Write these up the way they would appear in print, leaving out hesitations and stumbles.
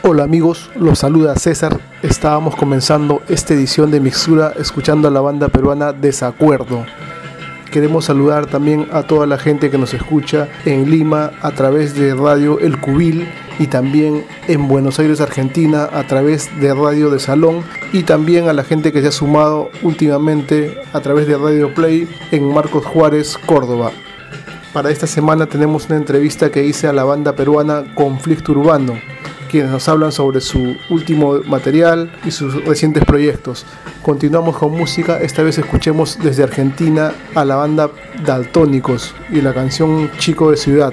Hola amigos, los saluda César. Estábamos comenzando esta edición de Mixtura escuchando a la banda peruana Desacuerdo. Queremos saludar también a toda la gente que nos escucha en Lima a través de Radio El Cubil y también en Buenos Aires, Argentina, a través de Radio de Salón, y también a la gente que se ha sumado últimamente a través de Radio Play en Marcos Juárez, Córdoba. Para esta semana tenemos una entrevista que hice a la banda peruana Conflicto Urbano, quienes nos hablan sobre su último material y sus recientes proyectos. Continuamos con música, esta vez escuchemos desde Argentina a la banda Daltónicos y la canción Chico de Ciudad.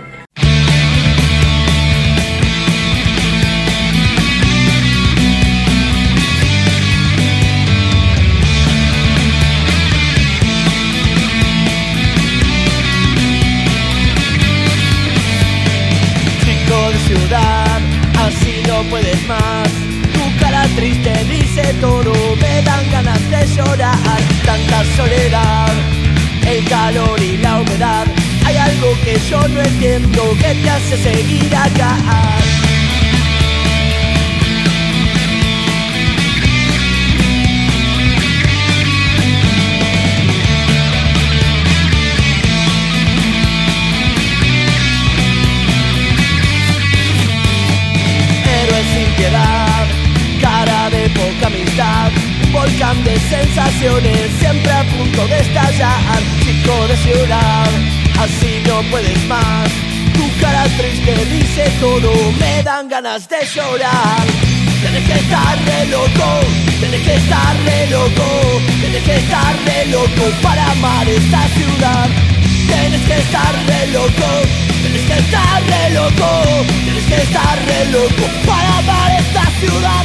Chico de ciudad, así no puedes más. Tu cara triste dice todo, me dan ganas de llorar. Tanta soledad, el calor y la humedad. Hay algo que yo no entiendo que te hace seguir acá. Cara de poca amistad, volcán de sensaciones, siempre a punto de estallar. Chico de ciudad, así no puedes más. Tu cara triste dice todo, me dan ganas de llorar. Tienes que estar re loco, tienes que estar re loco, tienes que estar re loco para amar esta ciudad. Tienes que estar re loco, tienes que estar re loco, tienes que estar re loco para amar esta ciudad.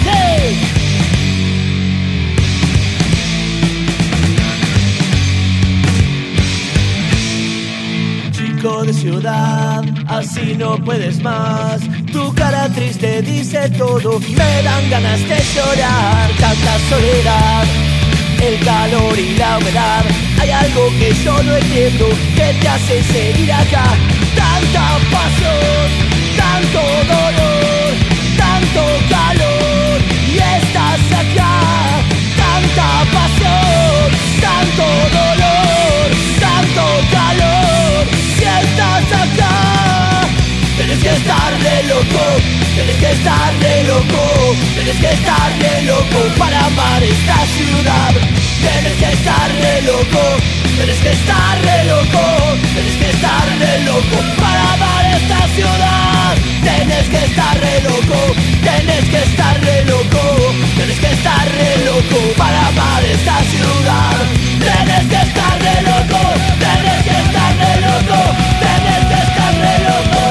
Chico de ciudad, así no puedes más. Tu cara triste dice todo, me dan ganas de llorar. Tanta soledad, el calor y la humedad. Hay algo que yo no entiendo que te hace seguir acá. Tanta pasión, tanto dolor, tanto calor y estás acá. Tanta pasión, tanto dolor, tanto calor y estás acá. Tienes que estar re loco, tienes que estar re loco, tienes que estar re loco para amar esta ciudad. Tienes que estar re loco, tienes que estar re loco, tienes que estar re loco para amar esta ciudad. Tienes que estar re loco, tienes que estar re loco, tienes que estar re loco para amar esta ciudad. Tienes que estar re loco, tienes que estar re loco, tienes que estar re loco.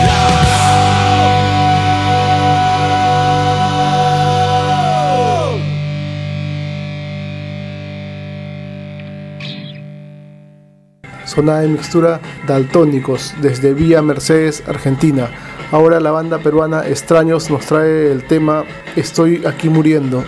Sonada de Mixtura Daltónicos desde Villa Mercedes, Argentina. Ahora la banda peruana Extraños nos trae el tema Estoy aquí muriendo.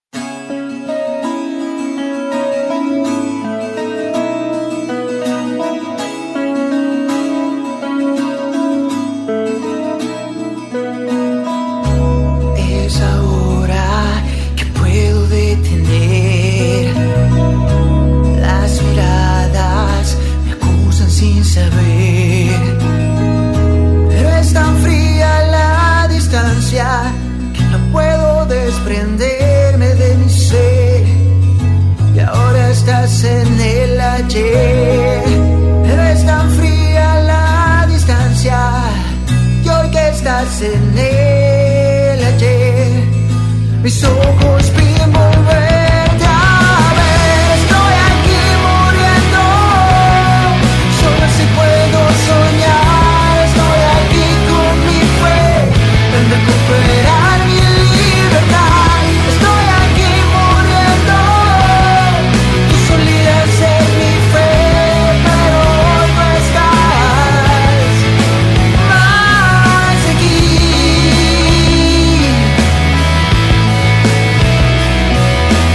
Es ahora que puedo detener las miradas, me acusan sin saber, pero es tan fría la distancia que no puedo desprenderme de mi ser. Y ahora estás en el ayer, pero es tan fría la distancia y hoy que estás en el ayer, mis ojos piden volverte a ver. Estoy aquí muriendo, solo si puedo soñar. Estoy aquí con mi fe en recuperar mi libertad. Estoy aquí muriendo, tú solías ser mi fe, pero hoy no estás más aquí.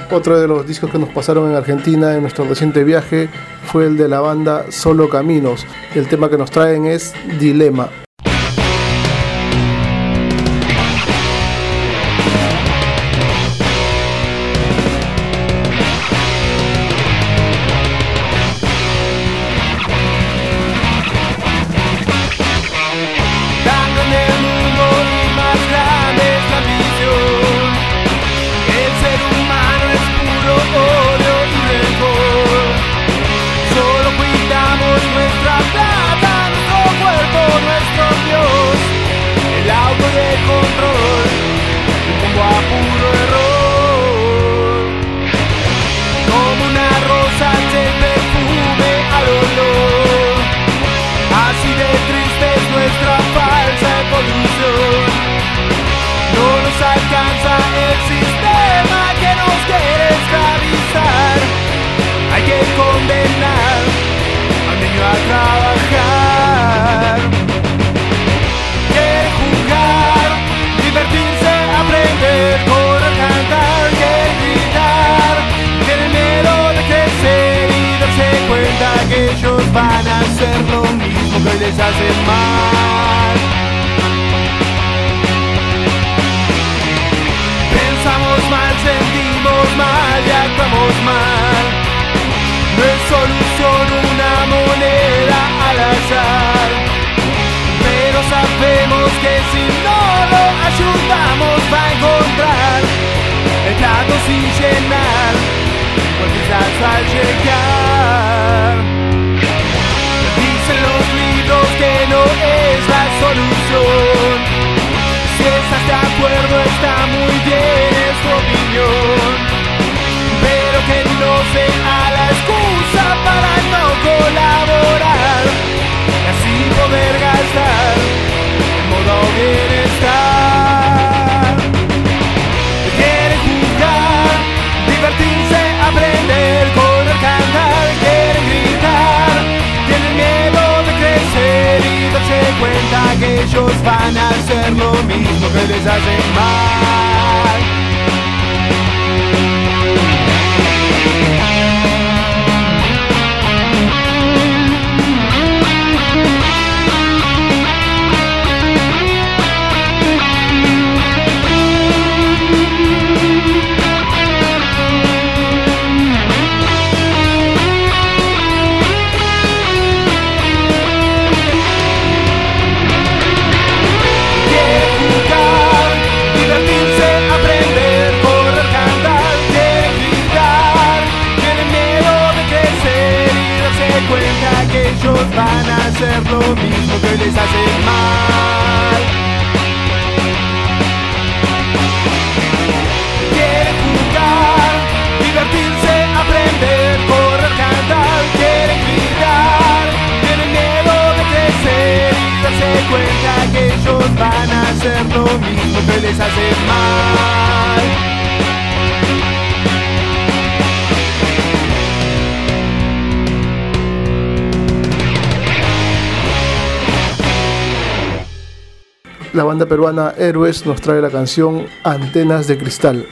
Otro de los discos que nos pasaron en Argentina en nuestro reciente viaje fue el de la banda Solo Caminos. El tema que nos traen es Dilema. Alcanza el sistema que nos quiere esclavizar. Hay que condenar al niño a trabajar. Quiere jugar, divertirse, aprender, correr, cantar, quiere gritar. Tiene miedo de crecer y darse cuenta que ellos van a hacer lo mismo que les hace mal. Pensamos mal, sentimos mal y actuamos mal. No es solución una moneda al azar, pero sabemos que si no lo ayudamos va a encontrar el plato sin llenar, pues quizás al llegar. Dicen los libros que no es la solución. Si estás de acuerdo está muy bien, es tu opinión, pero que no sea la excusa para no colaborar y así poder gastar en modo bienestar. Quiere jugar, divertirse, aprender, correr, cantar, quieren gritar, tienen miedo de crecer y darse cuenta que ellos van a hacer lo mismo que les hacen mal. Ellos van a hacer lo mismo que les hace mal. Quieren jugar, divertirse, aprender, correr, cantar, quieren gritar, tienen miedo de crecer y darse cuenta que ellos van a hacer lo mismo que les hace mal. La banda peruana Héroes nos trae la canción Antenas de Cristal.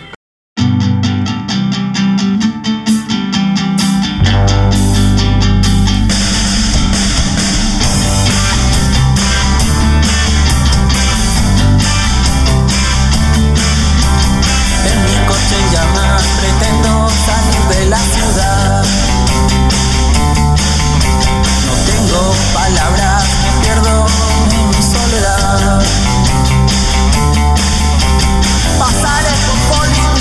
En mi coche en llamas pretendo salir de la ciudad. No tengo palabras, me pierdo en mi soledad. Pasaré con policía.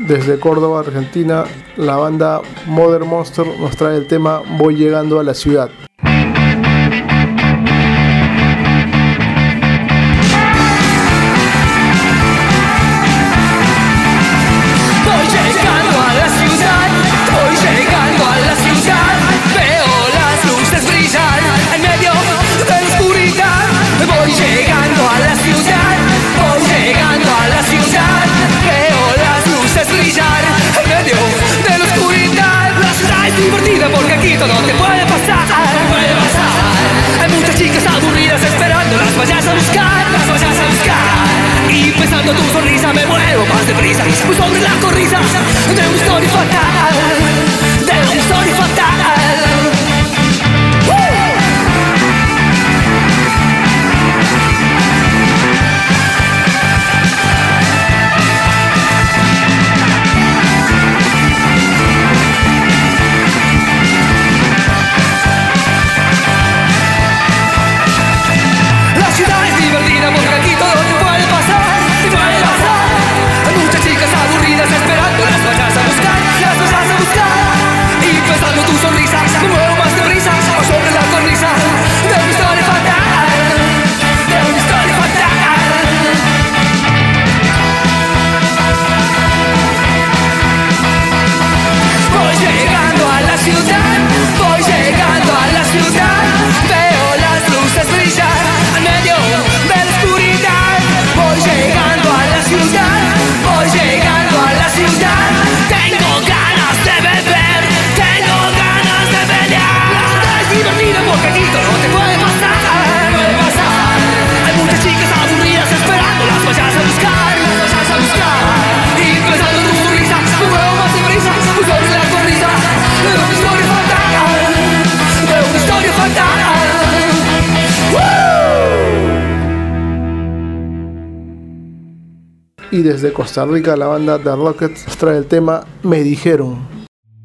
Desde Córdoba, Argentina, la banda Modern Monster nos trae el tema Voy llegando a la ciudad. Divertida porque aquí todo te puede pasar. Hay muchas chicas aburridas esperando, las vayas a buscar, y pensando tu sonrisa me muevo más deprisa, pues sobre la cornisa de una historia fatal, de una historia fatal. Porque aquí todo te puede pasar, Hay muchas chicas aburridas esperando, las vayas a buscar, y pensando tu sonrisa me muevo más deprisa, o sobre la cornisa de una historia fatal, de una historia fatal. Voy llegando a la ciudad, veo las luces brillar al medio de la oscuridad. Voy llegando a la ciudad, tengo ganas de beber, La ciudad es divertida porque aquí todo te puede pasar, Hay muchas chicas aburridas esperando, las vayas a buscar, y pensando tu sonrisa me muevo más deprisa, pues sobre la cornisa de una historia fatal, de una historia fatal. Y desde Costa Rica, la banda The Rockets nos trae el tema Me Dijeron.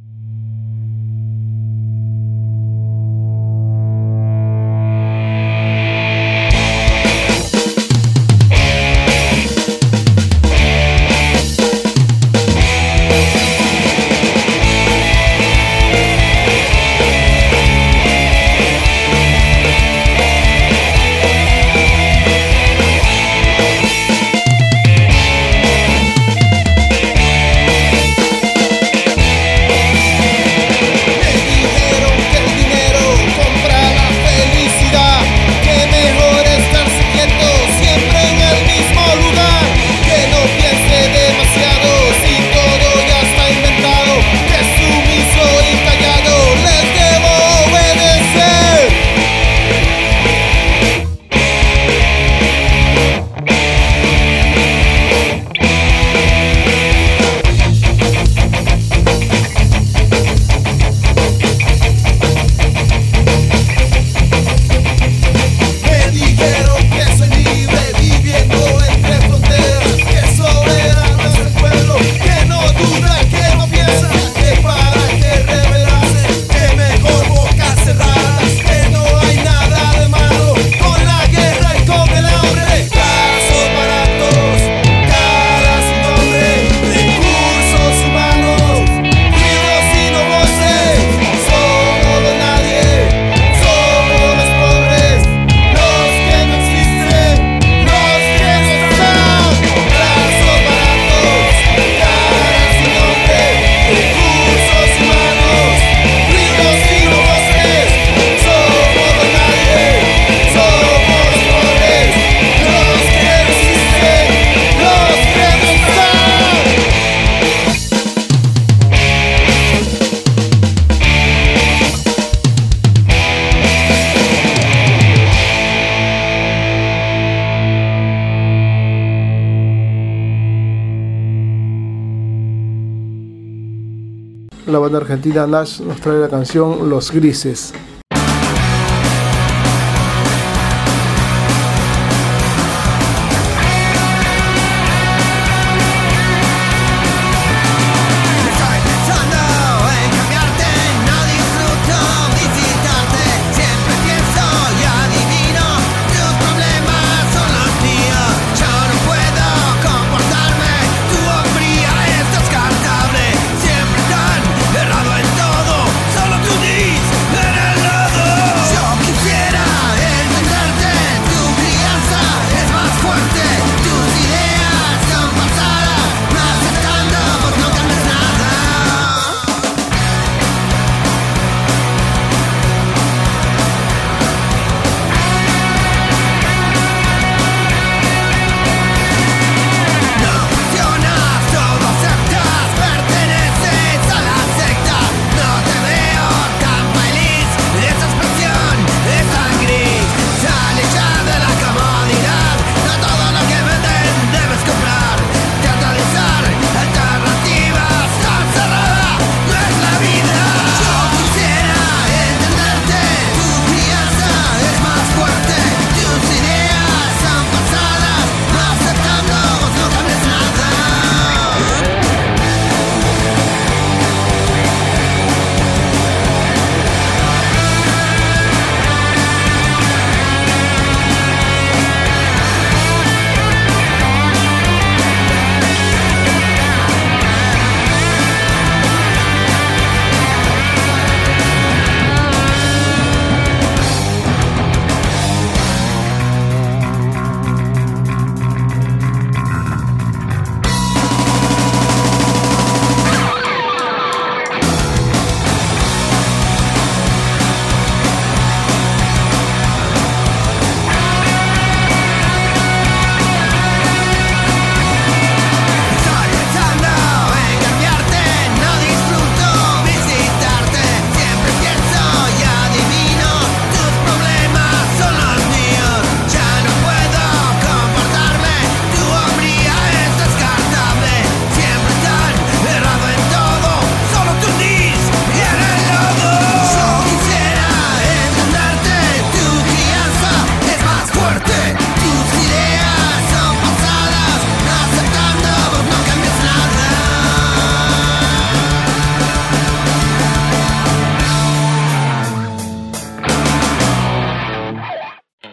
La banda argentina Nash nos trae la canción Los Grises. Yo no puedo comportarme, tu hombría es descartada.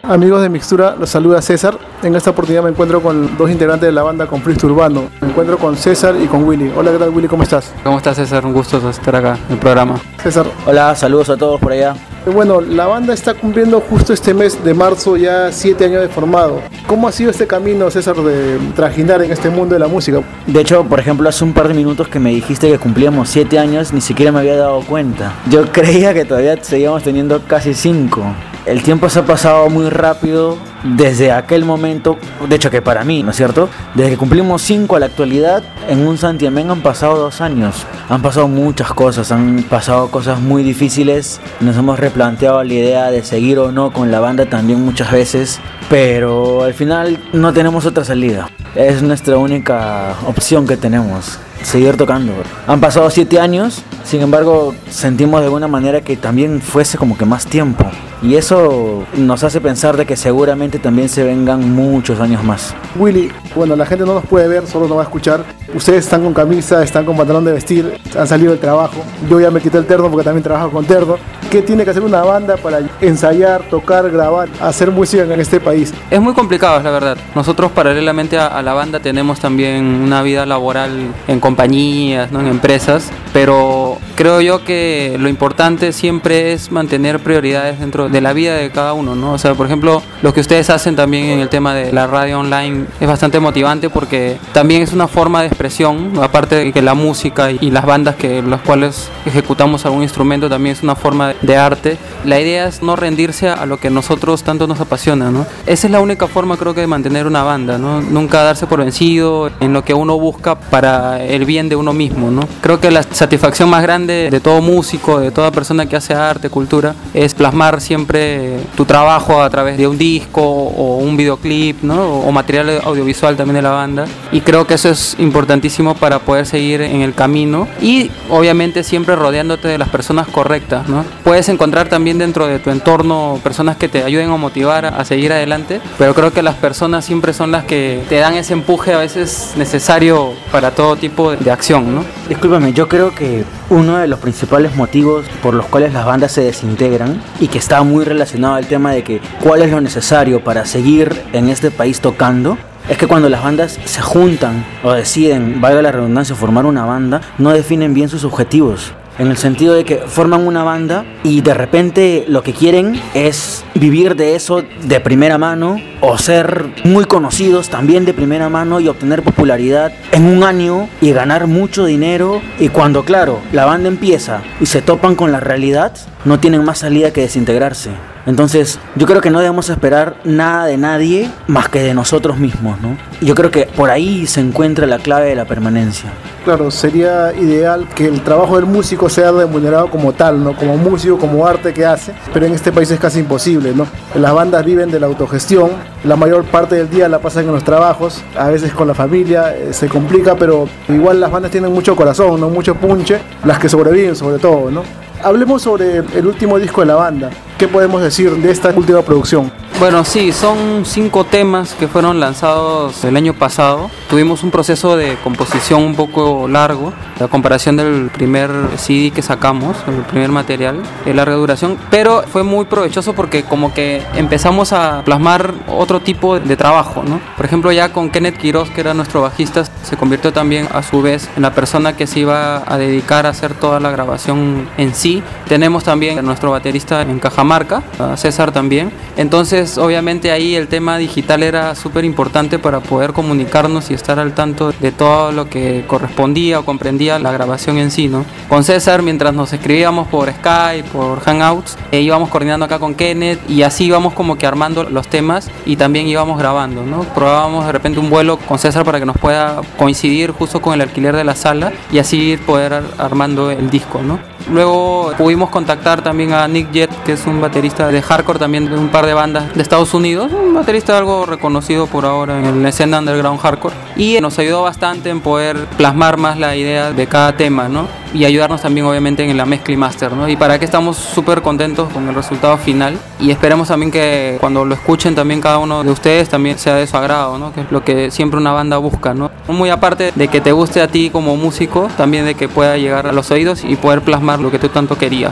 Amigos de Mixtura, los saluda César. En esta oportunidad me encuentro con dos integrantes de la banda Conflicto Urbano. Me encuentro con César y con Willy. Hola, ¿qué tal, Willy? ¿Cómo estás? ¿Cómo estás, César? Un gusto estar acá en el programa. César. Hola, saludos a todos por allá. Bueno, la banda está cumpliendo justo este mes de marzo ya 7 años de formado. ¿Cómo ha sido este camino, César, de trajinar en este mundo de la música? De hecho, por ejemplo, hace un par de minutos que me dijiste que cumplíamos 7 años, ni siquiera me había dado cuenta. Yo creía que todavía seguíamos teniendo casi 5. El tiempo se ha pasado muy rápido desde aquel momento, de hecho que para mí, ¿no es cierto? Desde que cumplimos 5 a la actualidad, en un santiamén han pasado 2 años. Han pasado muchas cosas, han pasado cosas muy difíciles. Nos hemos replanteado la idea de seguir o no con la banda también muchas veces, pero al final no tenemos otra salida. Es nuestra única opción que tenemos, seguir tocando. Han pasado 7 años, sin embargo sentimos de alguna manera que también fuese como que más tiempo. Y eso nos hace pensar de que seguramente también se vengan muchos años más. Willy, bueno, la gente no nos puede ver, solo nos va a escuchar. Ustedes están con camisa, están con pantalón de vestir, han salido del trabajo. Yo ya me quité el terno porque también trabajo con terno. ¿Qué tiene que hacer una banda para ensayar, tocar, grabar, hacer música en este país? Es muy complicado, es la verdad. Nosotros paralelamente a la banda tenemos también una vida laboral en compañías, ¿no? En empresas, pero creo yo que lo importante siempre es mantener prioridades dentro de la vida de cada uno, ¿no? O sea, por ejemplo, lo que ustedes hacen también en el tema de la radio online es bastante motivante porque también es una forma de expresión, ¿no? Aparte de que la música y las bandas las cuales ejecutamos algún instrumento también es una forma de arte. La idea es no rendirse a lo que nosotros tanto nos apasiona, ¿no? Esa es la única forma, creo que, de mantener una banda, ¿no? Nunca darse por vencido en lo que uno busca para el bien de uno mismo, ¿no? Creo que la satisfacción más grande de todo músico, de toda persona que hace arte, cultura, es plasmar siempre tu trabajo a través de un disco o un videoclip, ¿no? O material audiovisual también de la banda, y creo que eso es importantísimo para poder seguir en el camino y obviamente siempre rodeándote de las personas correctas, ¿no? Puedes encontrar también dentro de tu entorno personas que te ayuden a motivar a seguir adelante, pero creo que las personas siempre son las que te dan ese empuje a veces necesario para todo tipo de acción, ¿no? Discúlpame, yo creo que uno de los principales motivos por los cuales las bandas se desintegran y que está muy relacionado al tema de que cuál es lo necesario para seguir en este país tocando, es que cuando las bandas se juntan o deciden, valga la redundancia, formar una banda, no definen bien sus objetivos. En el sentido de que forman una banda y de repente lo que quieren es vivir de eso de primera mano o ser muy conocidos también de primera mano y obtener popularidad en un año y ganar mucho dinero. Y cuando, claro, la banda empieza y se topan con la realidad, no tienen más salida que desintegrarse. Entonces, yo creo que no debemos esperar nada de nadie más que de nosotros mismos, ¿no? Y yo creo que por ahí se encuentra la clave de la permanencia. Claro, sería ideal que el trabajo del músico sea remunerado como tal, ¿no? Como músico, como arte que hace, pero en este país es casi imposible, ¿no? Las bandas viven de la autogestión, la mayor parte del día la pasan en los trabajos, a veces con la familia, se complica, pero igual las bandas tienen mucho corazón, ¿no? Mucho punche, las que sobreviven sobre todo, ¿no? Hablemos sobre el último disco de la banda. ¿Qué podemos decir de esta última producción? Bueno, sí, son 5 temas que fueron lanzados el año pasado. Tuvimos un proceso de composición un poco largo, a comparación del primer CD que sacamos, el primer material de larga duración, pero fue muy provechoso porque como que empezamos a plasmar otro tipo de trabajo, ¿no? Por ejemplo, ya con Kenneth Quiroz, que era nuestro bajista, se convirtió también a su vez en la persona que se iba a dedicar a hacer toda la grabación en sí. Tenemos también a nuestro baterista en Cajamarca, a César también. Entonces, obviamente ahí el tema digital era súper importante para poder comunicarnos y estar al tanto de todo lo que correspondía o comprendía la grabación en sí, ¿no? Con César, mientras nos escribíamos por Skype, por Hangouts, íbamos coordinando acá con Kenneth y así íbamos como que armando los temas y también íbamos grabando, ¿no? Probábamos de repente un vuelo con César para que nos pueda coincidir justo con el alquiler de la sala y así poder armando el disco, ¿no? Luego pudimos contactar también a Nick Jet, que es un baterista de hardcore también de un par de bandas de Estados Unidos, un baterista algo reconocido por ahora en la escena underground hardcore, y nos ayudó bastante en poder plasmar más la idea de cada tema, ¿no? Y ayudarnos también obviamente en la mezcla y master, ¿no? Y para que estamos súper contentos con el resultado final y esperemos también que cuando lo escuchen también cada uno de ustedes también sea de su agrado, ¿no? Que es lo que siempre una banda busca, ¿no? Muy aparte de que te guste a ti como músico, también de que pueda llegar a los oídos y poder plasmar lo que tú tanto querías, ¿no?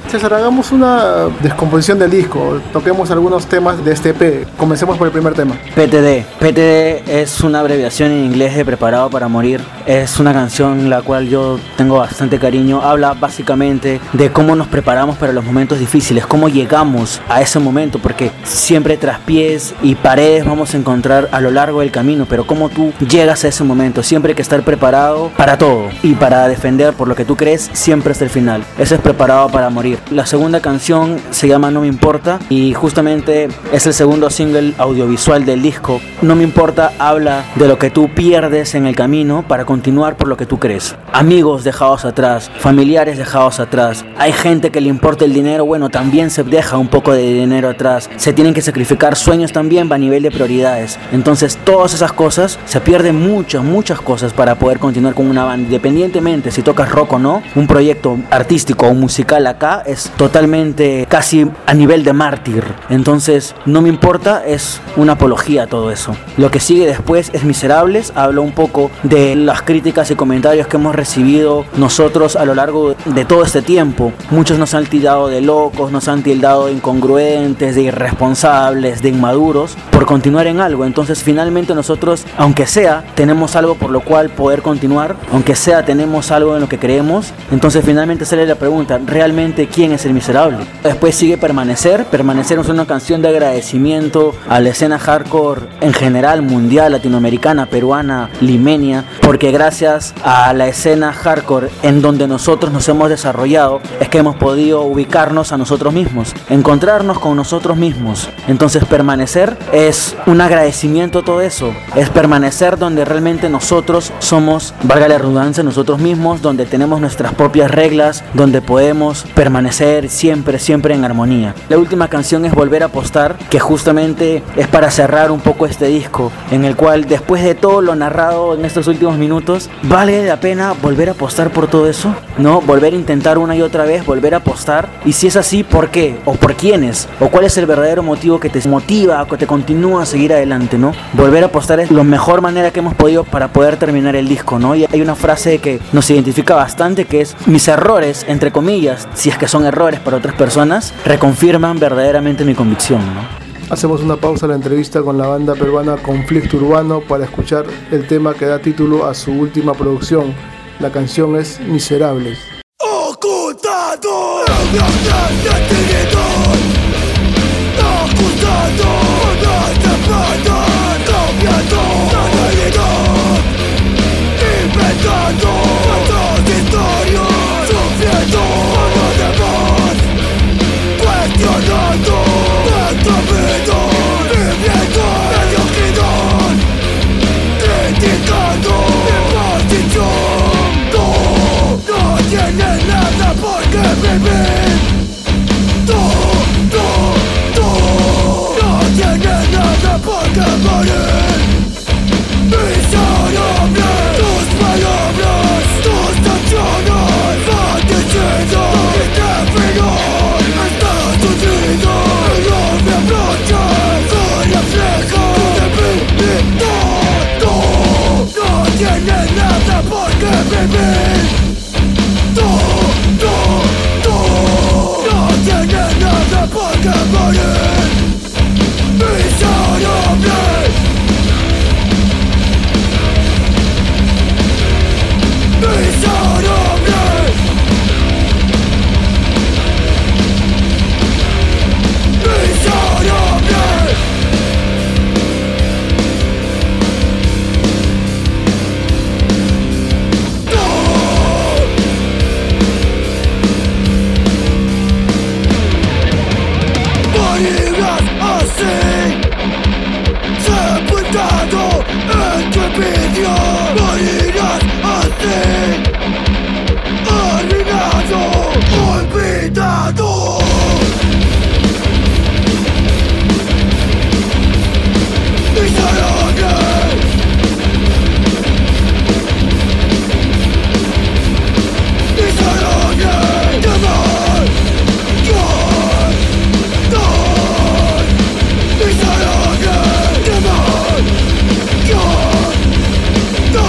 César, hagamos una descomposición del disco, toquemos algunos temas de este EP. Comencemos por el primer tema. PTD. PTD es una abreviación en inglés de Preparado para Morir. Es una canción la cual yo tengo bastante cariño. Habla básicamente de cómo nos preparamos para los momentos difíciles, cómo llegamos a ese momento, porque siempre traspiés y paredes vamos a encontrar a lo largo del camino, pero cómo tú llegas a ese momento. Siempre hay que estar preparado para todo y para defender por lo que tú crees siempre hasta el final. Eso es Preparado para Morir. La segunda canción se llama No Me Importa y justamente es el segundo single audiovisual del disco. No Me Importa habla de lo que tú pierdes en el camino para continuar por lo que tú crees. Amigos dejados atrás, familiares dejados atrás. Hay gente que le importa el dinero, bueno, también se deja un poco de dinero atrás. Se tienen que sacrificar sueños también a nivel de prioridades. Entonces todas esas cosas, se pierden muchas cosas para poder continuar con una banda. Independientemente si tocas rock o no, un proyecto artístico o musical acá es totalmente casi a nivel de mártir. Entonces No Me Importa es una apología a todo eso. Lo que sigue después es Miserables. Habla un poco de las críticas y comentarios que hemos recibido nosotros a lo largo de todo este tiempo. Muchos nos han tildado de locos, nos han tildado de incongruentes, de irresponsables, de inmaduros por continuar en algo. Entonces finalmente nosotros, aunque sea, tenemos algo por lo cual poder continuar, aunque sea tenemos algo en lo que creemos. Entonces finalmente sale la pregunta, ¿realmente quién es el miserable? Después sigue Permanecer. Permanecer es una canción de agradecimiento a la escena hardcore en general, mundial, latinoamericana, peruana, limeña, porque gracias a la escena hardcore en donde nosotros nos hemos desarrollado es que hemos podido ubicarnos a nosotros mismos, encontrarnos con nosotros mismos. Entonces Permanecer es un agradecimiento a todo eso, es permanecer donde realmente nosotros somos, valga la redundancia, nosotros mismos, donde tenemos nuestras propias reglas, donde podemos permanecer siempre en armonía. La última canción es Volver a Apostar, que justamente es para cerrar un poco este disco, en el cual después de todo lo narrado en estos últimos minutos, ¿vale la pena volver a apostar por todo eso? ¿No? Volver a intentar una y otra vez, volver a apostar. Y si es así, ¿por qué? ¿O por quiénes? ¿O cuál es el verdadero motivo que te motiva, que te continúa a seguir adelante, ¿no? Volver a apostar es la mejor manera que hemos podido para poder terminar el disco, ¿no? Y hay una frase que nos identifica bastante, que es: mis errores, entre comillas, si es que son errores para otras personas, reconfirman verdaderamente mi convicción, ¿no? Hacemos una pausa en la entrevista con la banda peruana Conflicto Urbano para escuchar el tema que da título a su última producción. La canción es Miserables. Ocultado, inventando otras historias, sufriendo los demás, cuestionando nuestra vida, viviendo mediocridad, criticando mi posición. No tiene nada por qué vivir. No tiene nada por qué morir. Miserable, tus palabras, tus acciones van diciendo que te final estás hundido en los reproches que reflejan tu debilidad. No tiene nada por qué vivir. No tiene nada por qué morir. Miserable. Morirás así, sepultado en tu envidia. Morirás así, arruinado, olvidado. Miserable. Miserable. Demon. God. God. Miserable. Demon. God.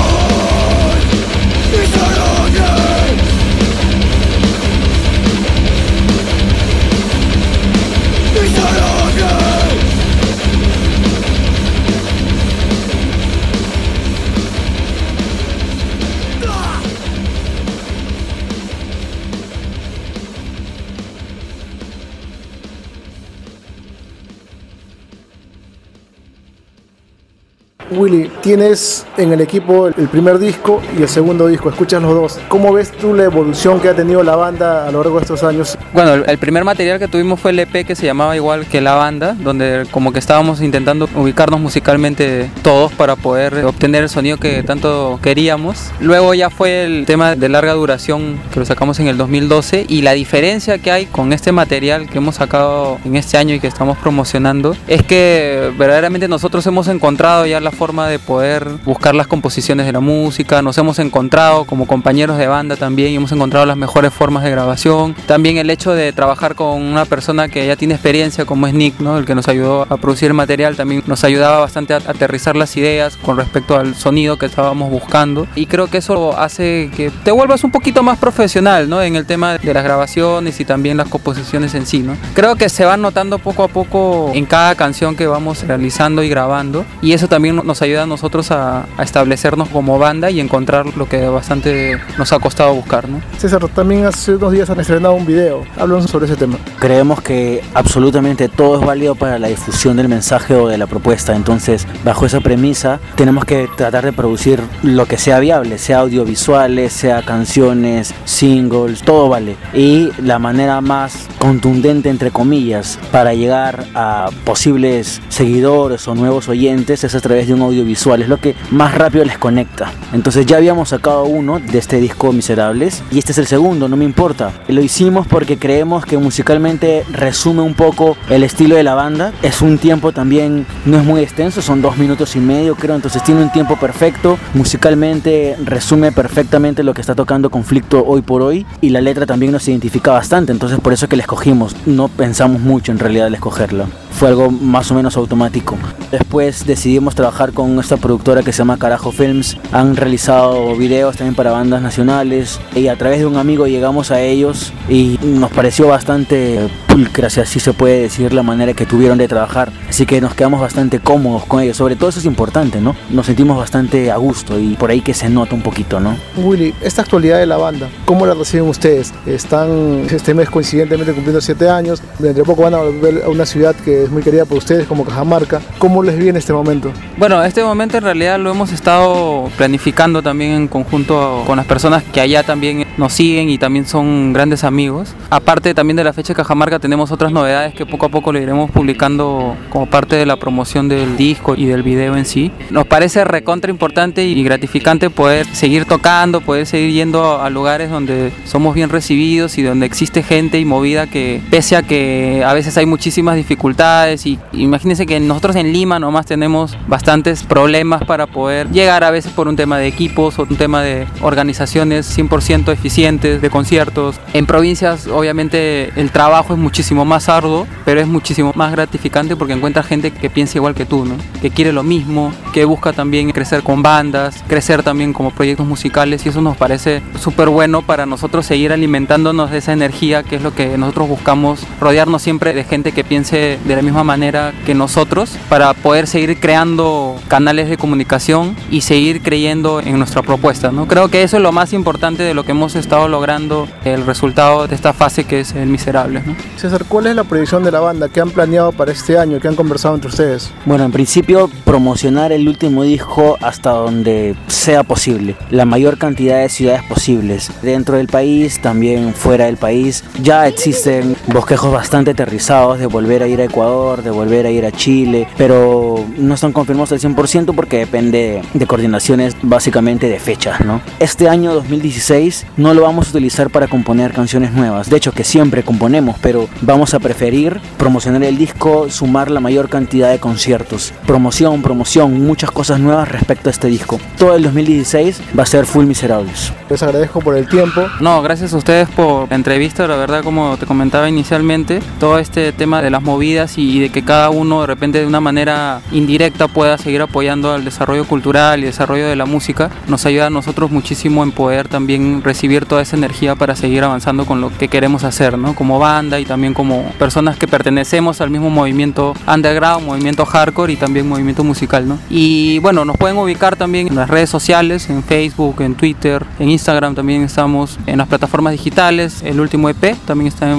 Willy, tienes en el equipo el primer disco y el segundo disco, escuchas los dos. ¿Cómo ves tú la evolución que ha tenido la banda a lo largo de estos años? Bueno, el primer material que tuvimos fue el EP, que se llamaba igual que La Banda, donde como que estábamos intentando ubicarnos musicalmente todos para poder obtener el sonido que tanto queríamos. Luego ya fue el tema de larga duración, que lo sacamos en el 2012, y la diferencia que hay con este material que hemos sacado en este año y que estamos promocionando es que verdaderamente nosotros hemos encontrado ya la forma de poder buscar las composiciones de la música, nos hemos encontrado como compañeros de banda también y hemos encontrado las mejores formas de grabación. También el hecho de trabajar con una persona que ya tiene experiencia como es Nick, ¿no? El que nos ayudó a producir el material, también nos ayudaba bastante a aterrizar las ideas con respecto al sonido que estábamos buscando, y creo que eso hace que te vuelvas un poquito más profesional, ¿no? En el tema de las grabaciones y también las composiciones en sí, ¿no? Creo que se van notando poco a poco en cada canción que vamos realizando y grabando, y eso también nos ayuda a nosotros a establecernos como banda y encontrar lo que bastante nos ha costado buscar, ¿no? César, también hace unos días han estrenado un video. Háblanos sobre ese tema. Creemos que absolutamente todo es válido para la difusión del mensaje o de la propuesta, entonces bajo esa premisa tenemos que tratar de producir lo que sea viable, sea audiovisuales, sea canciones, singles, todo vale. Y la manera más contundente, entre comillas, para llegar a posibles seguidores o nuevos oyentes es a través de un audiovisual, es lo que más rápido les conecta. Entonces ya habíamos sacado uno de este disco Miserables y este es el segundo, no me importa. Lo hicimos porque creemos que musicalmente resume un poco el estilo de la banda. Es un tiempo también, no es muy extenso, son 2 minutos y medio creo, entonces tiene un tiempo perfecto. Musicalmente resume perfectamente lo que está tocando Conflicto hoy por hoy y la letra también nos identifica bastante, entonces por eso que la escogimos. No pensamos mucho en realidad al escogerla, fue algo más o menos automático. Después decidimos trabajar con esta productora que se llama Carajo Films. Han realizado videos también para bandas nacionales y a través de un amigo llegamos a ellos y nos pareció bastante pulcra, si así se puede decir, la manera que tuvieron de trabajar. Así que nos quedamos bastante cómodos con ellos, sobre todo eso es importante, ¿no? Nos sentimos bastante a gusto y por ahí que se nota un poquito, ¿no? Willy, esta actualidad de la banda, ¿cómo la reciben ustedes? Están este mes coincidentemente cumpliendo 7 años, dentro de poco van a volver a una ciudad que es muy querida por ustedes como Cajamarca. ¿Cómo les viene este momento? Bueno, este momento en realidad lo hemos estado planificando también en conjunto con las personas que allá también nos siguen y también son grandes amigos. Aparte también de la fecha de Cajamarca tenemos otras novedades que poco a poco le iremos publicando como parte de la promoción del disco y del video en sí. Nos parece recontra importante y gratificante poder seguir tocando, poder seguir yendo a lugares donde somos bien recibidos y donde existe gente y movida que, pese a que a veces hay muchísimas dificultades, y imagínense que nosotros en Lima nomás tenemos bastantes problemas para poder llegar, a veces por un tema de equipos o un tema de organizaciones 100% eficientes de conciertos. En provincias obviamente el trabajo es muchísimo más arduo, pero es muchísimo más gratificante porque encuentras gente que piensa igual que tú, ¿no? Que quiere lo mismo, que busca también crecer con bandas, crecer también como proyectos musicales, y eso nos parece súper bueno para nosotros seguir alimentándonos de esa energía, que es lo que nosotros buscamos, rodearnos siempre de gente que piense de la misma manera que nosotros para poder seguir creando canales de comunicación y seguir creyendo en nuestra propuesta, ¿no? Creo que eso es lo más importante de lo que hemos estado logrando, el resultado de esta fase que es el Miserables, ¿no? César, ¿cuál es la proyección de la banda? ¿Qué han planeado para este año? ¿Qué han conversado entre ustedes? Bueno, en principio promocionar el último disco hasta donde sea posible, la mayor cantidad de ciudades posibles, dentro del país, también fuera del país. Ya existen bosquejos bastante aterrizados de volver a ir a Ecuador, de volver a ir a Chile, pero no están confirmados al 100% porque depende de coordinaciones básicamente de fechas, ¿no? Este año 2016 no lo vamos a utilizar para componer canciones nuevas, de hecho que siempre componemos, pero vamos a preferir promocionar el disco, sumar la mayor cantidad de conciertos, promoción, muchas cosas nuevas respecto a este disco. Todo el 2016 va a ser full Miserables. Les agradezco por el tiempo. No, gracias a ustedes por la entrevista, la verdad, como te comentaba inicialmente, todo este tema de las movidas y de que cada uno de repente de una manera indirecta pueda seguir apoyando al desarrollo cultural y desarrollo de la música, nos ayuda a nosotros muchísimo en poder también recibir toda esa energía para seguir avanzando con lo que queremos hacer, ¿no? Como banda y también como personas que pertenecemos al mismo movimiento underground, movimiento hardcore y también movimiento musical, ¿no? Y bueno, nos pueden ubicar también en las redes sociales, en Facebook, en Twitter, en Instagram también estamos, en las plataformas digitales. El último EP también está en formato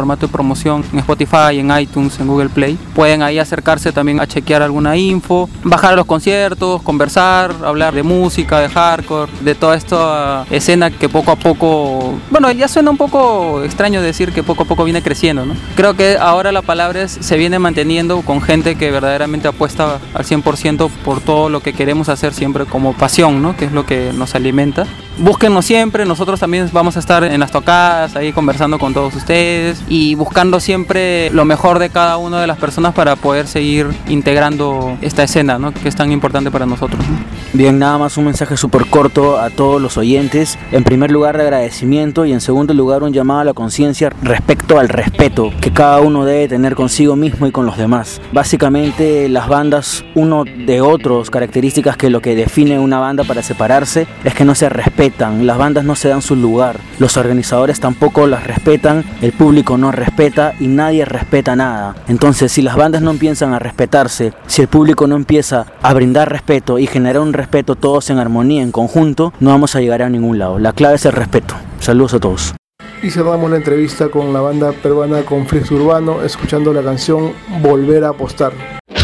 formato de promoción en Spotify, en iTunes, en Google Play. Pueden ahí acercarse también a chequear alguna info, bajar a los conciertos, conversar, hablar de música, de hardcore, de toda esta escena que poco a poco, bueno, ya suena un poco extraño decir que poco a poco viene creciendo, ¿no? Creo que ahora la palabra se viene manteniendo con gente que verdaderamente apuesta al 100% por todo lo que queremos hacer siempre como pasión, ¿no? Que es lo que nos alimenta. Búsquennos siempre, nosotros también vamos a estar en las tocadas, ahí conversando con todos ustedes y buscando siempre lo mejor de cada una de las personas para poder seguir integrando esta escena, ¿no? Que es tan importante para nosotros, ¿no? Bien, nada más un mensaje súper corto a todos los oyentes. En primer lugar, de agradecimiento, y en segundo lugar, un llamado a la conciencia respecto al respeto que cada uno debe tener consigo mismo y con los demás. Básicamente, las bandas, uno de otros características que lo que define una banda para separarse es que no se respetan. Las bandas no se dan su lugar, los organizadores tampoco las respetan, el público no respeta y nadie respeta nada. Entonces, si las bandas no empiezan a respetarse, si el público no empieza a brindar respeto y generar un respeto todos en armonía, en conjunto, no vamos a llegar a ningún lado. La clave es el respeto. Saludos a todos. Y cerramos la entrevista con la banda peruana Conflicto Urbano, escuchando la canción Volver a Apostar.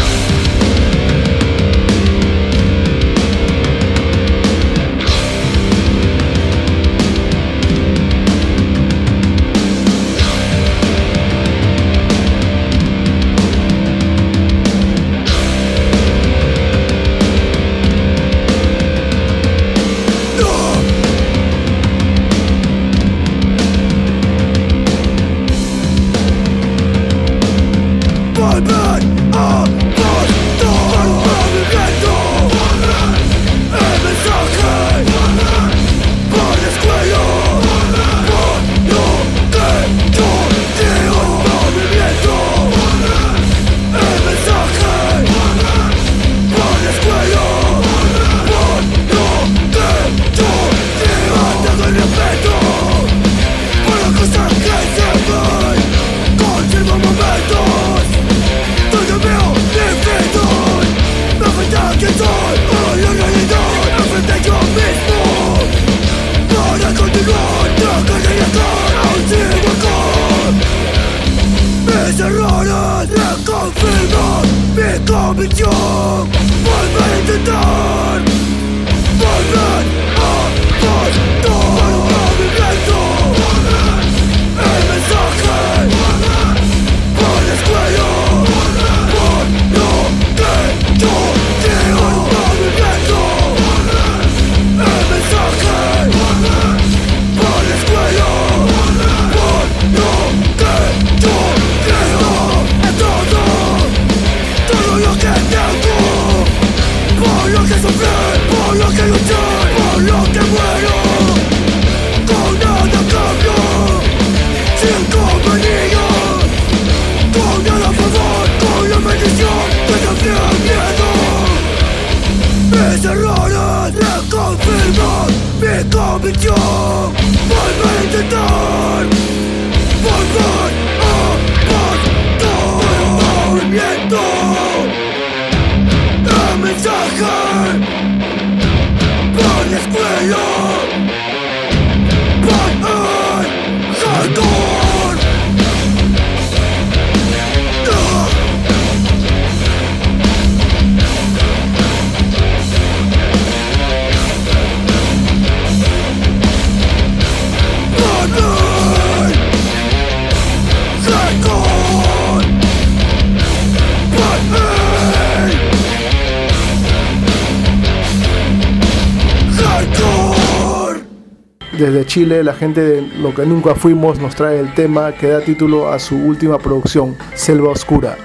Desde Chile, la gente de Lo que nunca fuimos nos trae el tema que da título a su última producción, Selva Oscura.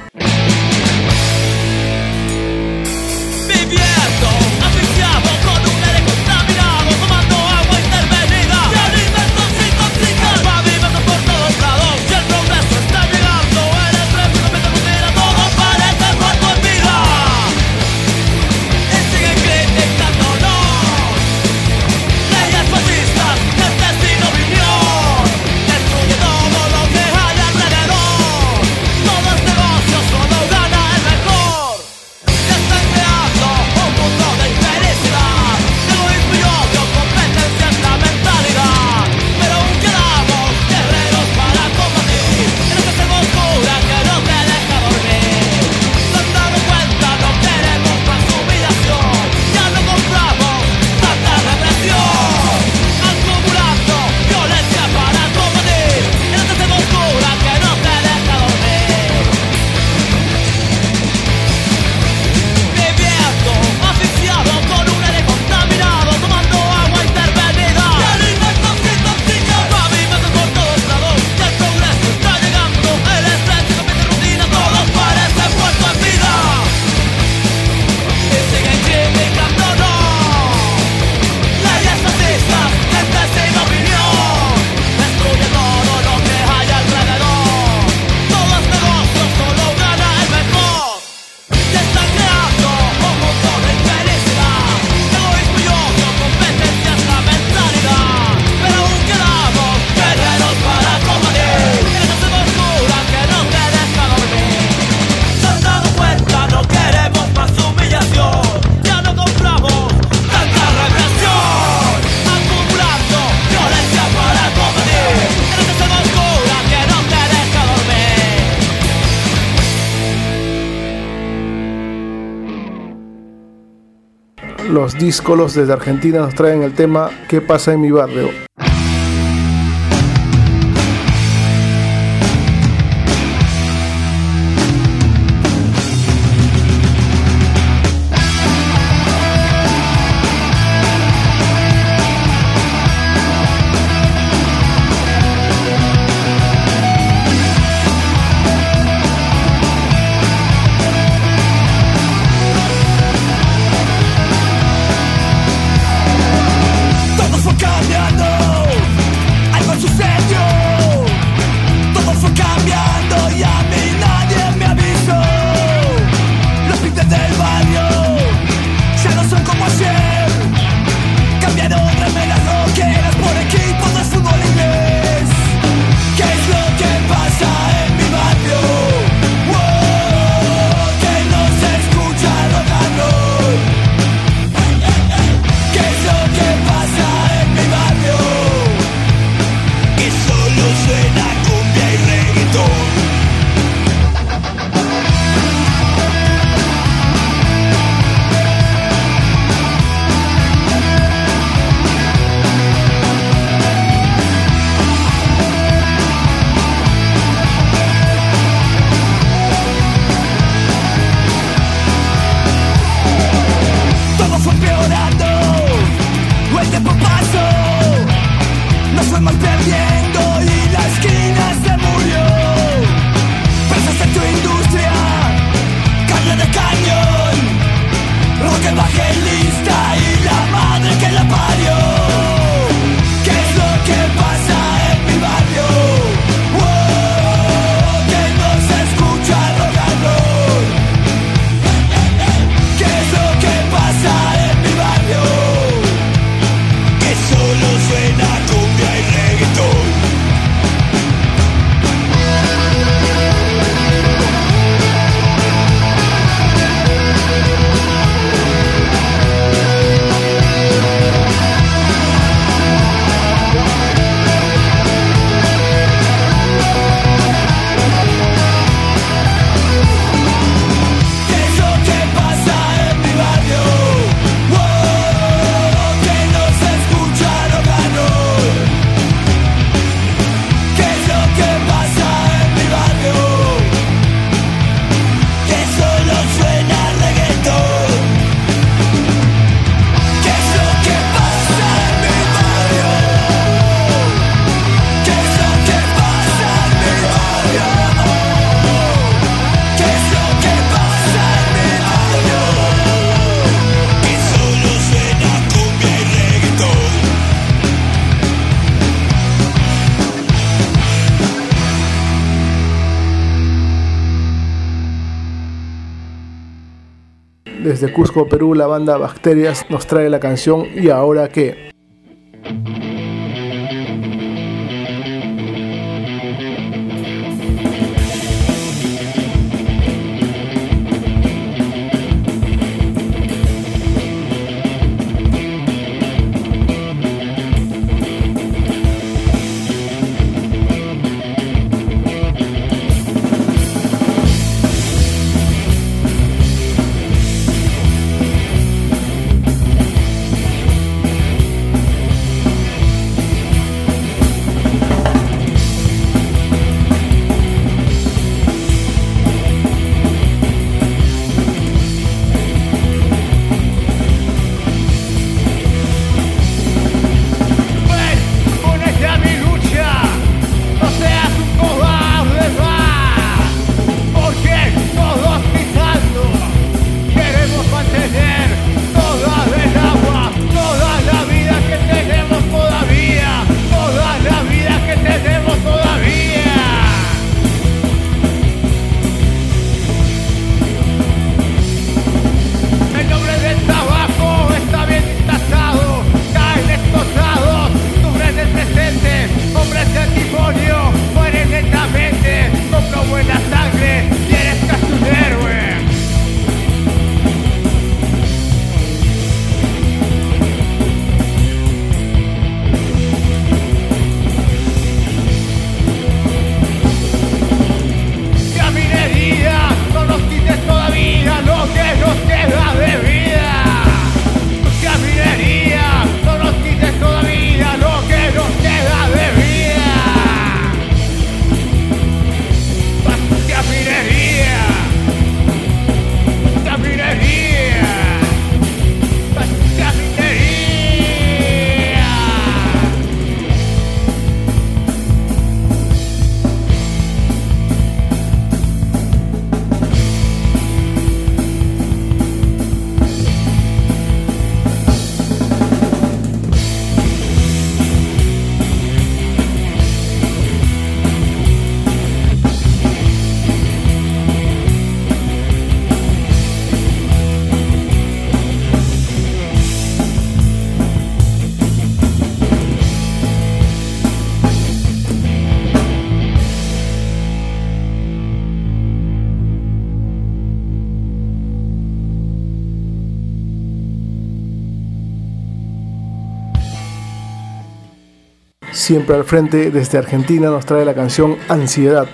Todo es negocio. Los Díscolos desde Argentina nos traen el tema ¿Qué pasa en mi barrio? Desde Cusco, Perú, la banda Bacterias nos trae la canción ¿Y ahora qué? siempre al frente desde Argentina, nos trae la canción Ansiedad.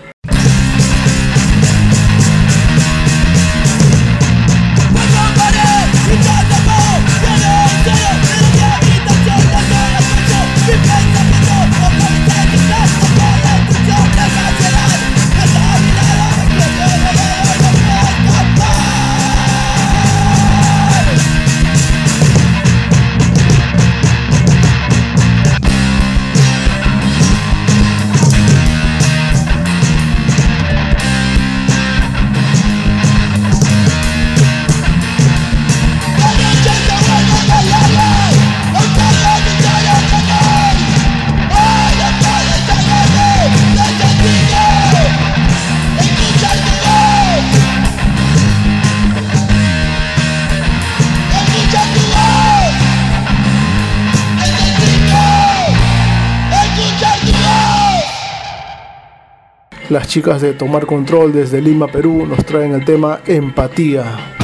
Las chicas de Tomar Control desde Lima, Perú, nos traen el tema Empatía.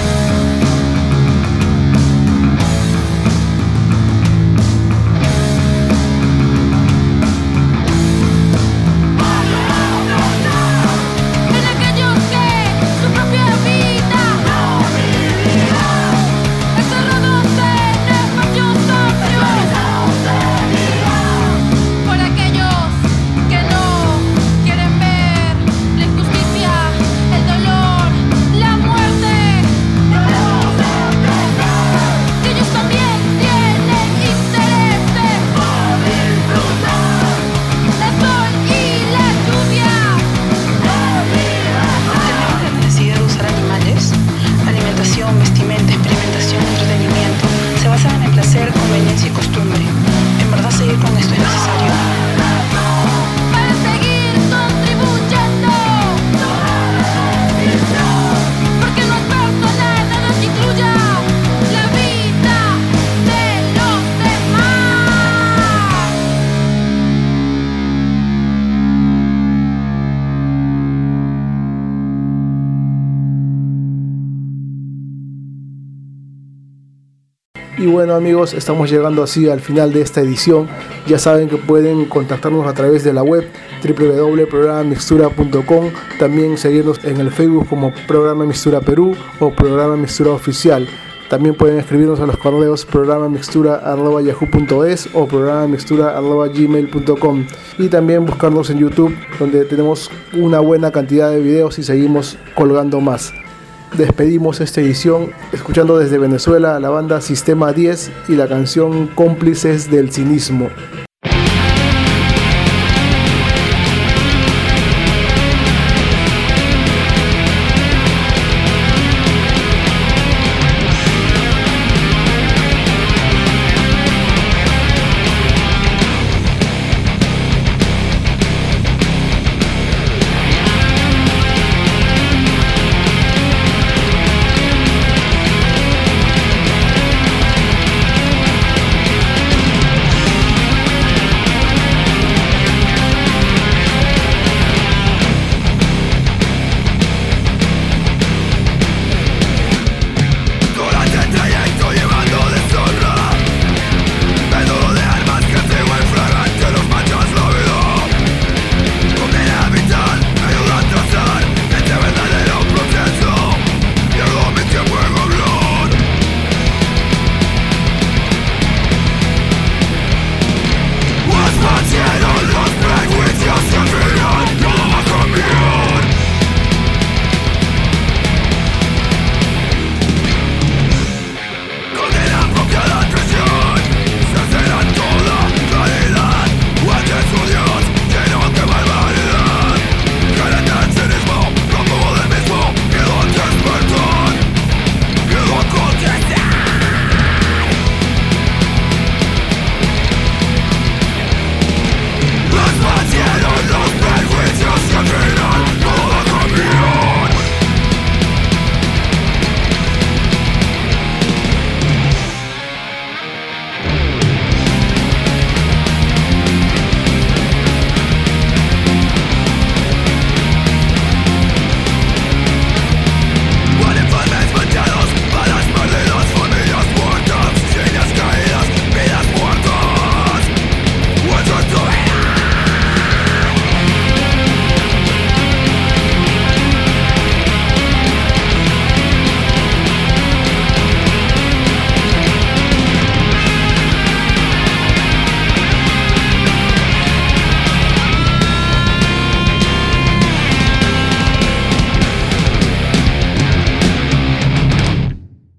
Y bueno amigos, estamos llegando así al final de esta edición. Ya saben que pueden contactarnos a través de la web www.programamixtura.com. También seguirnos en el Facebook como Programa Mixtura Perú o Programa Mixtura Oficial. También pueden escribirnos a los correos programamixtura@yahoo.es o programamixtura@gmail.com. Y también buscarnos en YouTube, donde tenemos una buena cantidad de videos y seguimos colgando más. Despedimos esta edición escuchando desde Venezuela a la banda Sistema 10 y la canción Cómplices del Cinismo.